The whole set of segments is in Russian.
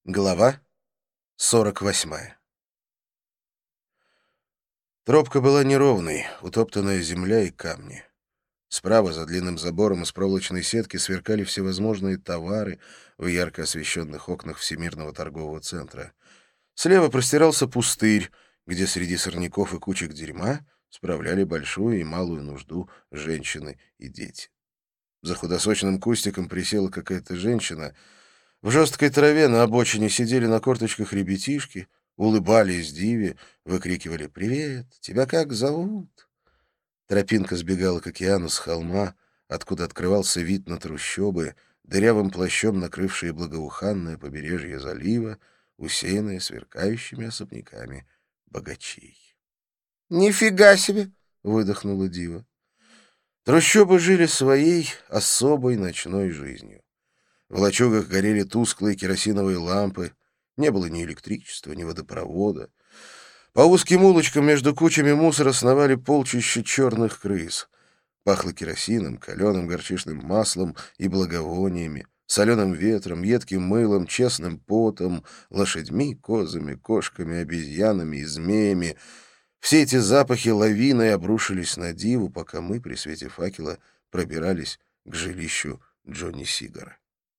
Глава 48. Тропка была неровной, утоптанная земля и камни. Справа, за длинным забором из проволочной сетки, сверкали всевозможные товары в ярко освещенных окнах Всемирного торгового центра. Слева простирался пустырь, где среди сорняков и кучек дерьма справляли большую и малую нужду женщины и дети. За худосочным кустиком присела какая-то женщина. В жесткой траве на обочине сидели на корточках ребятишки, улыбались Диве, выкрикивали «Привет! Тебя как зовут?» Тропинка сбегала к океану с холма, откуда открывался вид на трущобы, дырявым плащом накрывшие благоуханное побережье залива, усеянное сверкающими особняками богачей. «Нифига себе!» — выдохнула Дива. Трущобы жили своей особой ночной жизнью. В лачугах горели тусклые керосиновые лампы, не было ни электричества, ни водопровода. По узким улочкам между кучами мусора сновали полчища черных крыс. Пахло керосином, каленым горчичным маслом и благовониями, соленым ветром, едким мылом, честным потом, лошадьми, козами, кошками, обезьянами и змеями. Все эти запахи лавиной обрушились на Диву, пока мы при свете факела пробирались к жилищу Джонни Сигара.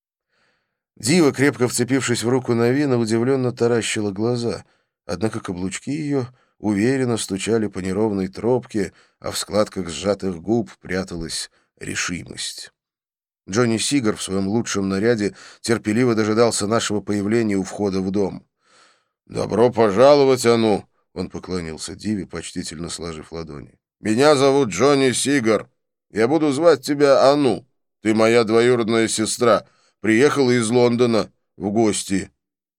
Дива, крепко вцепившись в руку Новина, удивленно таращила глаза, однако каблучки ее уверенно стучали по неровной тропке, а в складках сжатых губ пряталась решимость. Джонни Сигар в своем лучшем наряде терпеливо дожидался нашего появления у входа в дом. «Добро пожаловать, Ану!» — он поклонился Диве, почтительно сложив ладони. «Меня зовут Джонни Сигар. Я буду звать тебя Ану. Ты моя двоюродная сестра. Приехала из Лондона в гости».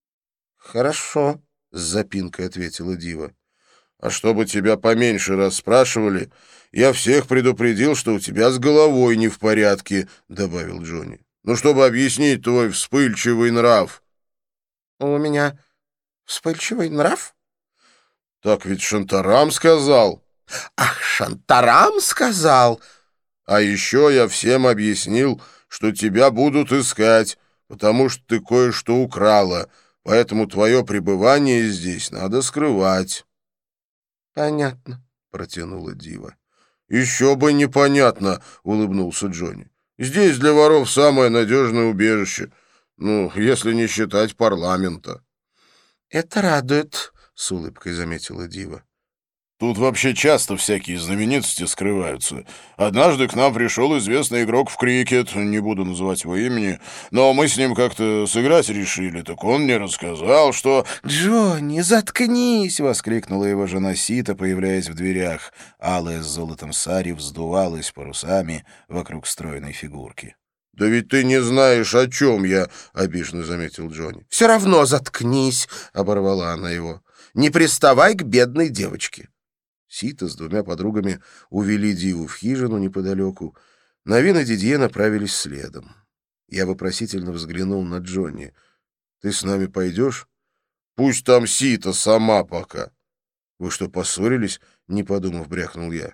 «Хорошо», — с запинкой ответила Дива. «А чтобы тебя поменьше расспрашивали, я всех предупредил, что у тебя с головой не в порядке», — добавил Джонни. «Ну, чтобы объяснить твой вспыльчивый нрав». «У меня вспыльчивый нрав?» «Так ведь Шантарам сказал». «Ах, Шантарам сказал!» «А еще я всем объяснил, что тебя будут искать, потому что ты кое-что украла, поэтому твое пребывание здесь надо скрывать». «Понятно», — протянула Дива. «Еще бы непонятно», — улыбнулся Джонни. «Здесь для воров самое надежное убежище, ну, если не считать парламента». «Это радует», — с улыбкой заметила Дива. «Тут вообще часто всякие знаменитости скрываются. Однажды к нам пришел известный игрок в крикет, не буду называть его имени, но мы с ним как-то сыграть решили, так он мне рассказал, что...» «Джонни, заткнись!» — воскликнула его жена Сита, появляясь в дверях. Алая с золотом сари вздувалась парусами вокруг стройной фигурки. «Да ведь ты не знаешь, о чем я», — обиженно заметил Джонни. «Все равно заткнись», — оборвала она его. «Не приставай к бедной девочке». Сита с двумя подругами увели Диву в хижину неподалеку. Новин и Дидье направились следом. Я вопросительно взглянул на Джонни. «Ты с нами пойдешь?» «Пусть там Сита сама пока». «Вы что, поссорились?» — не подумав, брякнул я.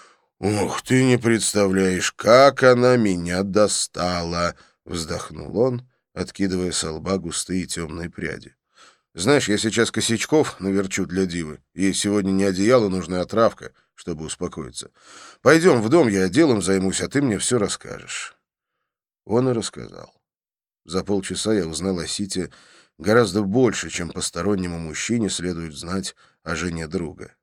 «Ох, ты не представляешь, как она меня достала!» — вздохнул он, откидывая со лба густые темные пряди. «Знаешь, я сейчас косячков наверчу для Дивы. Ей сегодня не одеяло, нужна отравка, чтобы успокоиться. Пойдем в дом, я делом займусь, а ты мне все расскажешь». Он и рассказал. За полчаса я узнал о Сите гораздо больше, чем постороннему мужчине следует знать о жене друга.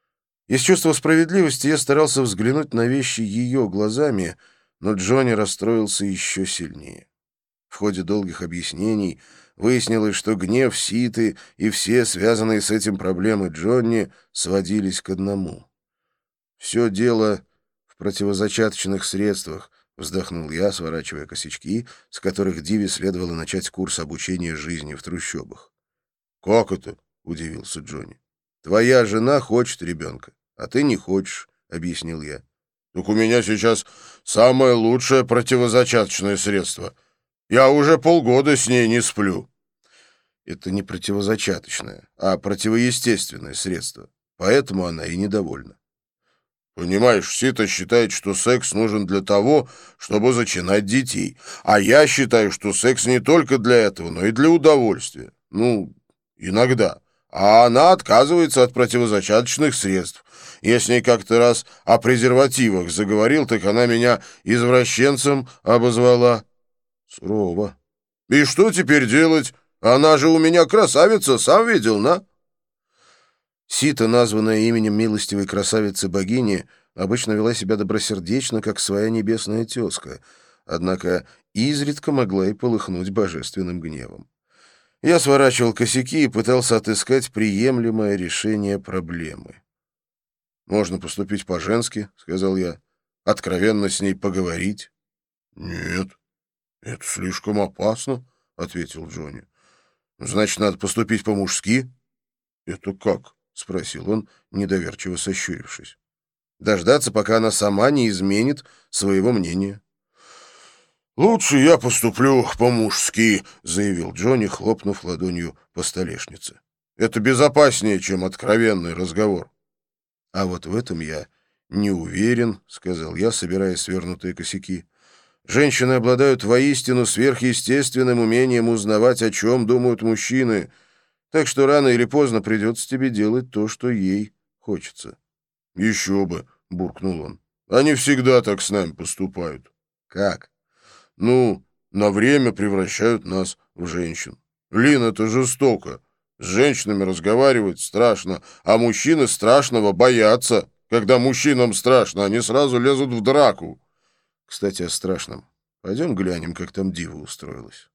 Из чувства справедливости я старался взглянуть на вещи ее глазами, но Джонни расстроился еще сильнее. В ходе долгих объяснений выяснилось, что гнев Ситы и все связанные с этим проблемы Джонни сводились к одному. «Все дело в противозачаточных средствах», — вздохнул я, сворачивая косячки, с которых Диве следовало начать курс обучения жизни в трущобах. «Как это?» — удивился Джонни. «Твоя жена хочет ребенка, а ты не хочешь», — объяснил я. «Так у меня сейчас самое лучшее противозачаточное средство. Я уже полгода с ней не сплю». «Это не противозачаточное, а противоестественное средство, поэтому она и недовольна». Понимаешь, Сита считает, что секс нужен для того, чтобы зачинать детей. А я считаю, что секс не только для этого, но и для удовольствия. Ну, иногда. А она отказывается от противозачаточных средств. Я с ней как-то раз о презервативах заговорил, так она меня извращенцем обозвала. Сурово. И что теперь делать? Она же у меня красавица, сам видел, на? Сита, названная именем милостивой красавицы-богини, обычно вела себя добросердечно, как своя небесная тезка, однако изредка могла и полыхнуть божественным гневом. Я сворачивал косяки и пытался отыскать приемлемое решение проблемы. «Можно поступить по-женски», — сказал я, — «откровенно с ней поговорить». «Нет, это слишком опасно», — ответил Джонни. «Значит, надо поступить по-мужски?» «Это как?» — спросил он, недоверчиво сощурившись. «Дождаться, пока она сама не изменит своего мнения». «Лучше я поступлю по-мужски», — заявил Джонни, хлопнув ладонью по столешнице. «Это безопаснее, чем откровенный разговор». «А вот в этом я не уверен», — сказал я, собирая свернутые косяки. «Женщины обладают воистину сверхъестественным умением узнавать, о чем думают мужчины, так что рано или поздно придется тебе делать то, что ей хочется». «Еще бы», — буркнул он. «Они всегда так с нами поступают». «Как?» «Ну, на время превращают нас в женщин. Лин, это жестоко. С женщинами разговаривать страшно, а мужчины страшного боятся. Когда мужчинам страшно, они сразу лезут в драку». «Кстати, о страшном. Пойдем глянем, как там Дива устроилась».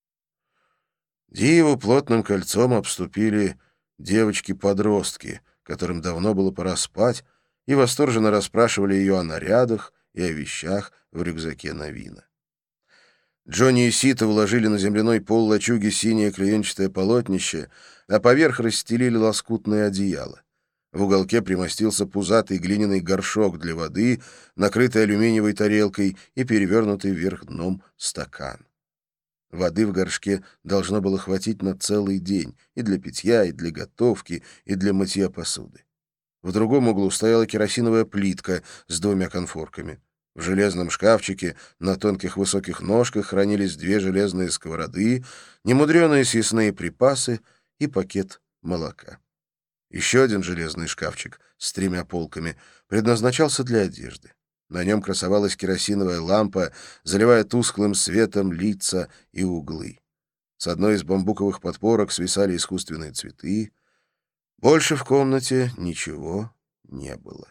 Диву плотным кольцом обступили девочки-подростки, которым давно было пора спать, и восторженно расспрашивали ее о нарядах и о вещах в рюкзаке Новина. Джонни и Сита уложили на земляной пол лачуги синее клеенчатое полотнище, а поверх расстелили лоскутное одеяло. В уголке примостился пузатый глиняный горшок для воды, накрытый алюминиевой тарелкой и перевернутый вверх дном стакан. Воды в горшке должно было хватить на целый день и для питья, и для готовки, и для мытья посуды. В другом углу стояла керосиновая плитка с двумя конфорками. В железном шкафчике на тонких высоких ножках хранились 2 железные сковороды, немудреные съестные припасы и пакет молока. Еще один железный шкафчик с 3 полками предназначался для одежды. На нем красовалась керосиновая лампа, заливая тусклым светом лица и углы. С одной из бамбуковых подпорок свисали искусственные цветы. Больше в комнате ничего не было.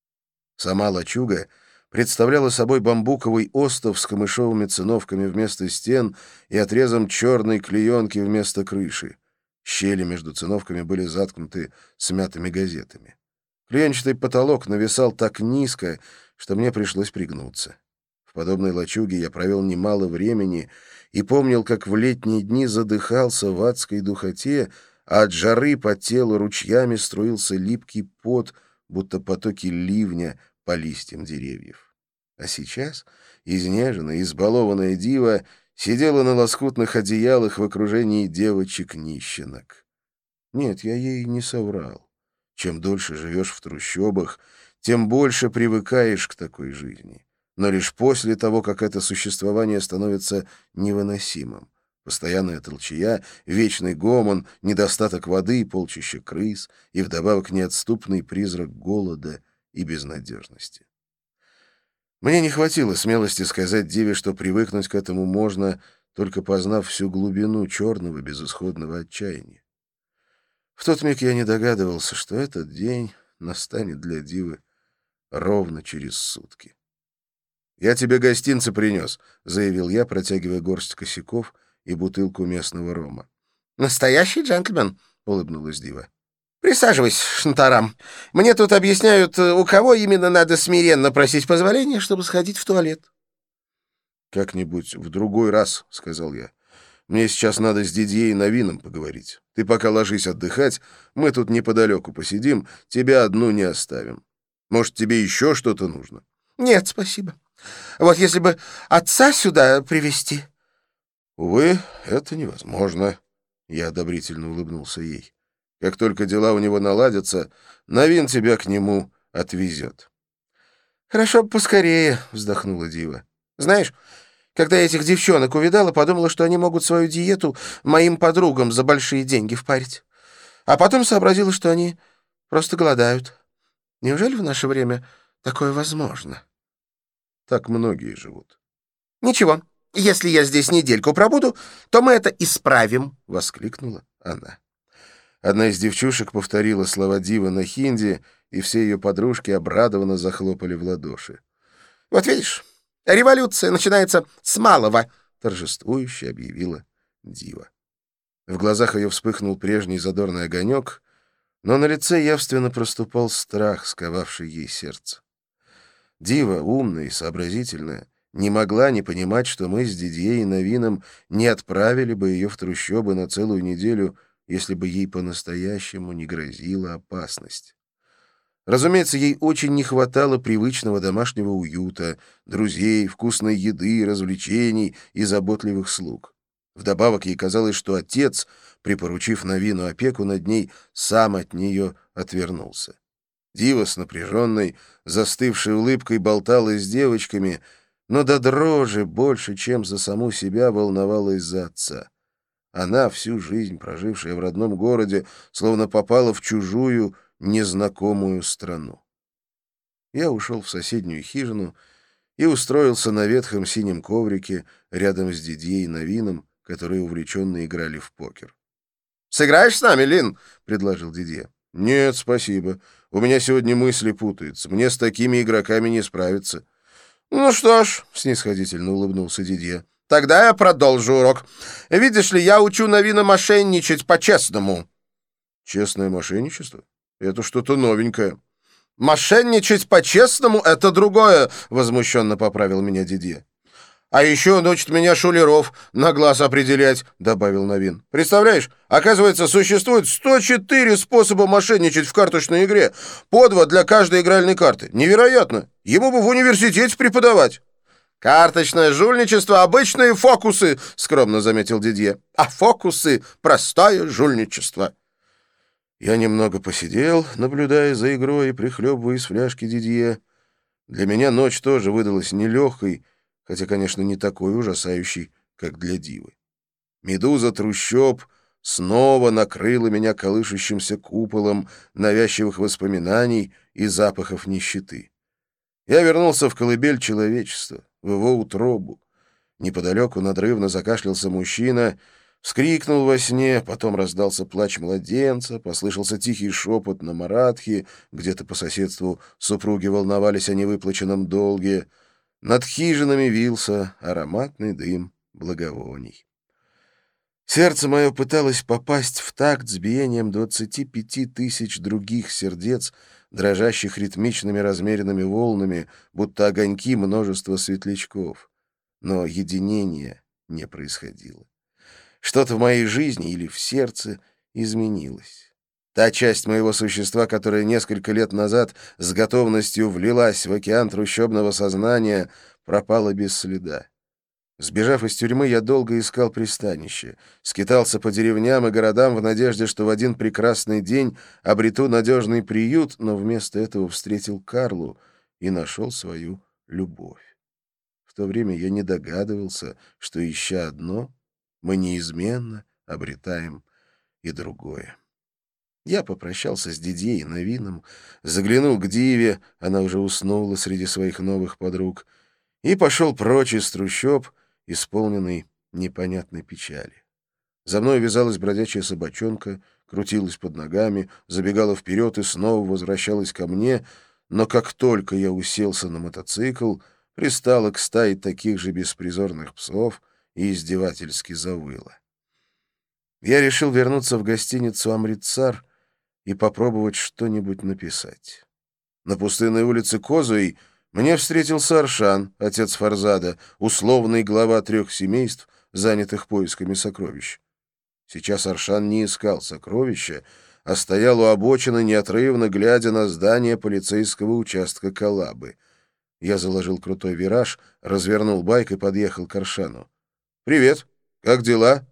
Сама лачуга представляла собой бамбуковый остов с камышовыми циновками вместо стен и отрезом черной клеенки вместо крыши. Щели между циновками были заткнуты смятыми газетами. Клеенчатый потолок нависал так низко, что мне пришлось пригнуться. В подобной лачуге я провел немало времени и помнил, как в летние дни задыхался в адской духоте, а от жары по телу ручьями струился липкий пот, будто потоки ливня по листьям деревьев. А сейчас изнеженная, избалованная дива сидела на лоскутных одеялах в окружении девочек-нищенок. Нет, я ей не соврал. Чем дольше живешь в трущобах, тем больше привыкаешь к такой жизни. Но лишь после того, как это существование становится невыносимым. Постоянная толчая, вечный гомон, недостаток воды и полчища крыс, и вдобавок неотступный призрак голода и безнадежности. Мне не хватило смелости сказать Диве, что привыкнуть к этому можно, только познав всю глубину черного безысходного отчаяния. В тот миг я не догадывался, что этот день настанет для Дивы ровно через сутки. «Я тебе гостинцы принес», — заявил я, протягивая горсть косяков и бутылку местного рома. «Настоящий джентльмен», — улыбнулась Дива. «Присаживайся, шантарам. Мне тут объясняют, у кого именно надо смиренно просить позволения, чтобы сходить в туалет». «Как-нибудь в другой раз», — сказал я. «Мне сейчас надо с Дидье и Новином поговорить. Ты пока ложись отдыхать, мы тут неподалеку посидим, тебя одну не оставим. Может, тебе еще что-то нужно?» «Нет, спасибо. Вот если бы отца сюда привезти...» «Увы, это невозможно», — я одобрительно улыбнулся ей. «Как только дела у него наладятся, Новин тебя к нему отвезет». «Хорошо бы поскорее», — вздохнула Дива. «Знаешь, когда я этих девчонок увидала, подумала, что они могут свою диету моим подругам за большие деньги впарить. А потом сообразила, что они просто голодают. Неужели в наше время такое возможно?» Так многие живут. «Ничего, если я здесь недельку пробуду, то мы это исправим», — Воскликнула она. Одна из девчушек повторила слова Дивы на хинди, и все ее подружки обрадованно захлопали в ладоши. «Вот видишь, революция начинается с малого», — торжествующе объявила Дива. В глазах ее вспыхнул прежний задорный огонек, но на лице явственно проступал страх, сковавший ей сердце. Дива, умная и сообразительная, не могла не понимать, что мы с Дидье и Новином не отправили бы ее в трущобы на целую неделю, если бы ей по-настоящему не грозила опасность. Разумеется, ей очень не хватало привычного домашнего уюта, друзей, вкусной еды, развлечений и заботливых слуг. Вдобавок ей казалось, что отец, припоручив Новину опеку над ней, сам от нее отвернулся. Дива с напряженной, застывшей улыбкой болтала с девочками, но до дрожи больше, чем за саму себя, волновалась за отца. Она, всю жизнь прожившая в родном городе, словно попала в чужую, незнакомую страну. Я ушел в соседнюю хижину и устроился на ветхом синем коврике рядом с Дидье и Новином, которые увлеченно играли в покер. «Сыграешь с нами, Лин?» — предложил Дидье. «Нет, спасибо. У меня сегодня мысли путаются. Мне с такими игроками не справиться». «Ну что ж», — снисходительно улыбнулся Дидье. «тогда я продолжу урок. Видишь ли, я учу Новина мошенничать по-честному». «Честное мошенничество? Это что-то новенькое». «Мошенничать по-честному — это другое», — возмущенно поправил меня Дидье. «А еще он учит меня шулеров на глаз определять», — добавил Новин. «Представляешь, оказывается, существует 104 способа мошенничать в карточной игре. По 2 для каждой игральной карты. Невероятно! Ему бы в университете преподавать». «Карточное жульничество — обычные фокусы», — скромно заметил Дидье. «А фокусы — простое жульничество». Я немного посидел, наблюдая за игрой и прихлебывая из фляжки Дидье. Для меня ночь тоже выдалась нелегкой, хотя, конечно, не такой ужасающей, как для Дивы. Медуза трущоб снова накрыла меня колышущимся куполом навязчивых воспоминаний и запахов нищеты. Я вернулся в колыбель человечества, в его утробу. Неподалеку надрывно закашлялся мужчина, вскрикнул во сне, потом раздался плач младенца, послышался тихий шепот на маратхи, где-то по соседству супруги волновались о невыплаченном долге. Над хижинами вился ароматный дым благовоний. Сердце мое пыталось попасть в такт с биением 25 тысяч других сердец, дрожащих ритмичными размеренными волнами, будто огоньки множества светлячков. Но единение не происходило. Что-то в моей жизни или в сердце изменилось. Та часть моего существа, которая несколько лет назад с готовностью влилась в океан трущобного сознания, пропала без следа. Сбежав из тюрьмы, я долго искал пристанище, скитался по деревням и городам в надежде, что в один прекрасный день обрету надежный приют, но вместо этого встретил Карлу и нашел свою любовь. В то время я не догадывался, что, ища одно, мы неизменно обретаем и другое. Я попрощался с Дидье и Новином, заглянул к Диве, она уже уснула среди своих новых подруг, и пошел прочь из трущоб, исполненный непонятной печали. За мной вязалась бродячая собачонка, крутилась под ногами, забегала вперед и снова возвращалась ко мне, но как только я уселся на мотоцикл, пристала к стае таких же беспризорных псов и издевательски завыла. Я решил вернуться в гостиницу «Амритсар» и попробовать что-нибудь написать. На пустынной улице Козуэй мне встретился Аршан, отец Фарзада, условный глава 3 семейств, занятых поисками сокровищ. Сейчас Аршан не искал сокровища, а стоял у обочины, неотрывно глядя на здание полицейского участка Калабы. Я заложил крутой вираж, развернул байк и подъехал к Аршану. «Привет. Как дела?»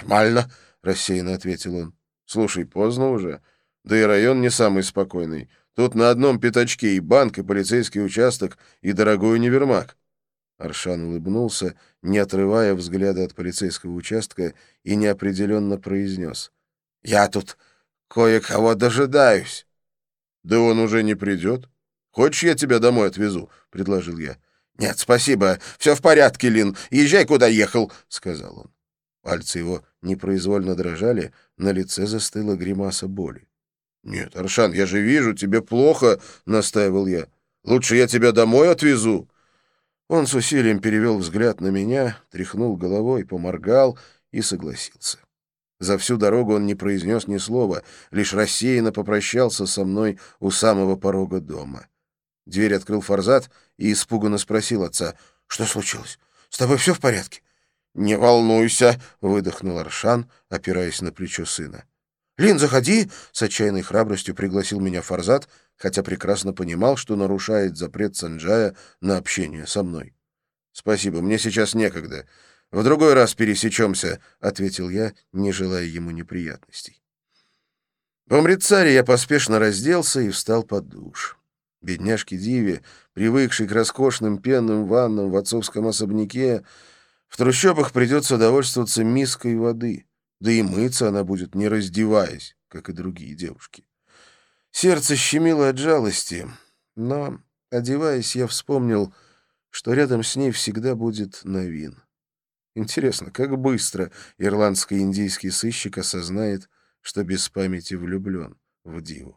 «Нормально», — рассеянно ответил он. «Слушай, поздно уже. Да и район не самый спокойный. Тут на одном пятачке и банк, и полицейский участок, и дорогой универмаг». Аршан улыбнулся, не отрывая взгляда от полицейского участка, и неопределенно произнес: «Я тут кое-кого дожидаюсь». «Да он уже не придет. Хочешь, я тебя домой отвезу?» — предложил я. «Нет, спасибо. Все в порядке, Лин. Езжай, куда ехал», — сказал он. Пальцы его непроизвольно дрожали, на лице застыла гримаса боли. «Нет, Аршан, я же вижу, тебе плохо», — настаивал я. «Лучше я тебя домой отвезу». Он с усилием перевел взгляд на меня, тряхнул головой, поморгал и согласился. За всю дорогу он не произнес ни слова, лишь рассеянно попрощался со мной у самого порога дома. Дверь открыл Фарзат и испуганно спросил отца: «Что случилось? С тобой все в порядке?» «Не волнуйся», — выдохнул Аршан, опираясь на плечо сына. «Лин, заходи!» — с отчаянной храбростью пригласил меня Фарзат, хотя прекрасно понимал, что нарушает запрет Санджая на общение со мной. «Спасибо, мне сейчас некогда. В другой раз пересечемся», — ответил я, не желая ему неприятностей. В Амритсаре я поспешно разделся и встал под душ. Бедняжке Диве, привыкшей к роскошным пенным ваннам в отцовском особняке, в трущобах придется довольствоваться миской воды, да и мыться она будет, не раздеваясь, как и другие девушки. Сердце щемило от жалости, но, одеваясь, я вспомнил, что рядом с ней всегда будет Навин. Интересно, как быстро ирландско-индийский сыщик осознает, что без памяти влюблен в Диву.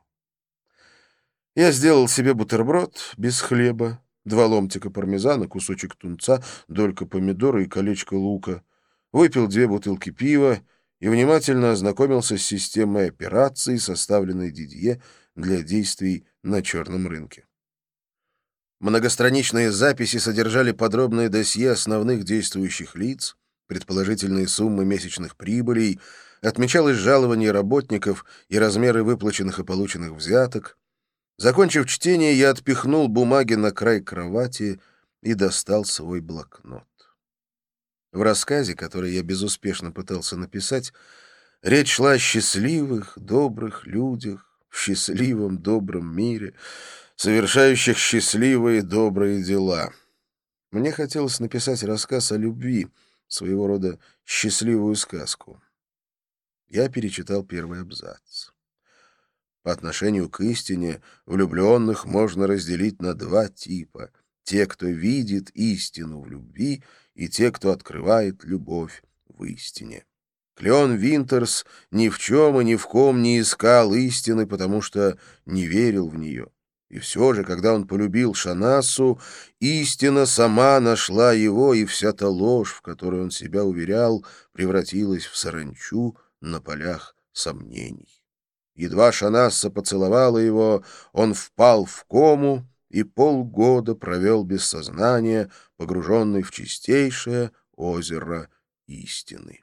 Я сделал себе бутерброд без хлеба, 2 ломтика пармезана, кусочек тунца, долька помидора и колечко лука, выпил 2 бутылки пива и внимательно ознакомился с системой операций, составленной Дидье для действий на черном рынке. Многостраничные записи содержали подробное досье основных действующих лиц, предположительные суммы месячных прибылей, отмечалось жалование работников и размеры выплаченных и полученных взяток. Закончив чтение, я отпихнул бумаги на край кровати и достал свой блокнот. В рассказе, который я безуспешно пытался написать, речь шла о счастливых, добрых людях в счастливом, добром мире, совершающих счастливые, добрые дела. Мне хотелось написать рассказ о любви, своего рода счастливую сказку. Я перечитал первый абзац. По отношению к истине влюбленных можно разделить на 2 типа: те, кто видит истину в любви, и те, кто открывает любовь в истине. Клеон Винтерс ни в чем и ни в ком не искал истины, потому что не верил в нее. И все же, когда он полюбил Шанассу, истина сама нашла его, и вся та ложь, в которой он себя уверял, превратилась в саранчу на полях сомнений. Едва Шанасса поцеловала его, он впал в кому и полгода провел без сознания, погруженный в чистейшее озеро истины.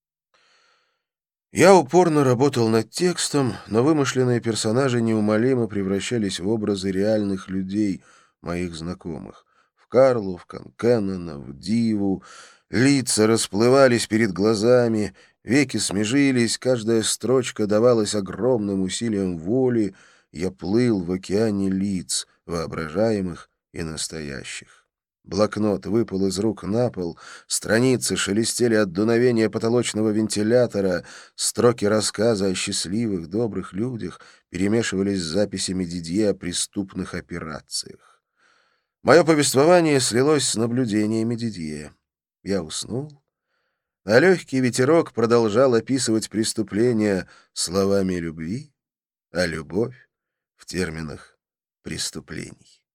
Я упорно работал над текстом, но вымышленные персонажи неумолимо превращались в образы реальных людей, моих знакомых. В Карлу, в Конкеннена, в Диву. Лица расплывались перед глазами, веки смежились, каждая строчка давалась огромным усилием воли. Я плыл в океане лиц, воображаемых и настоящих. Блокнот выпал из рук на пол, страницы шелестели от дуновения потолочного вентилятора, строки рассказа о счастливых, добрых людях перемешивались с записями Дидье о преступных операциях. Мое повествование слилось с наблюдениями Дидье. Я уснул, а легкий ветерок продолжал описывать преступления словами любви, а любовь в терминах преступлений.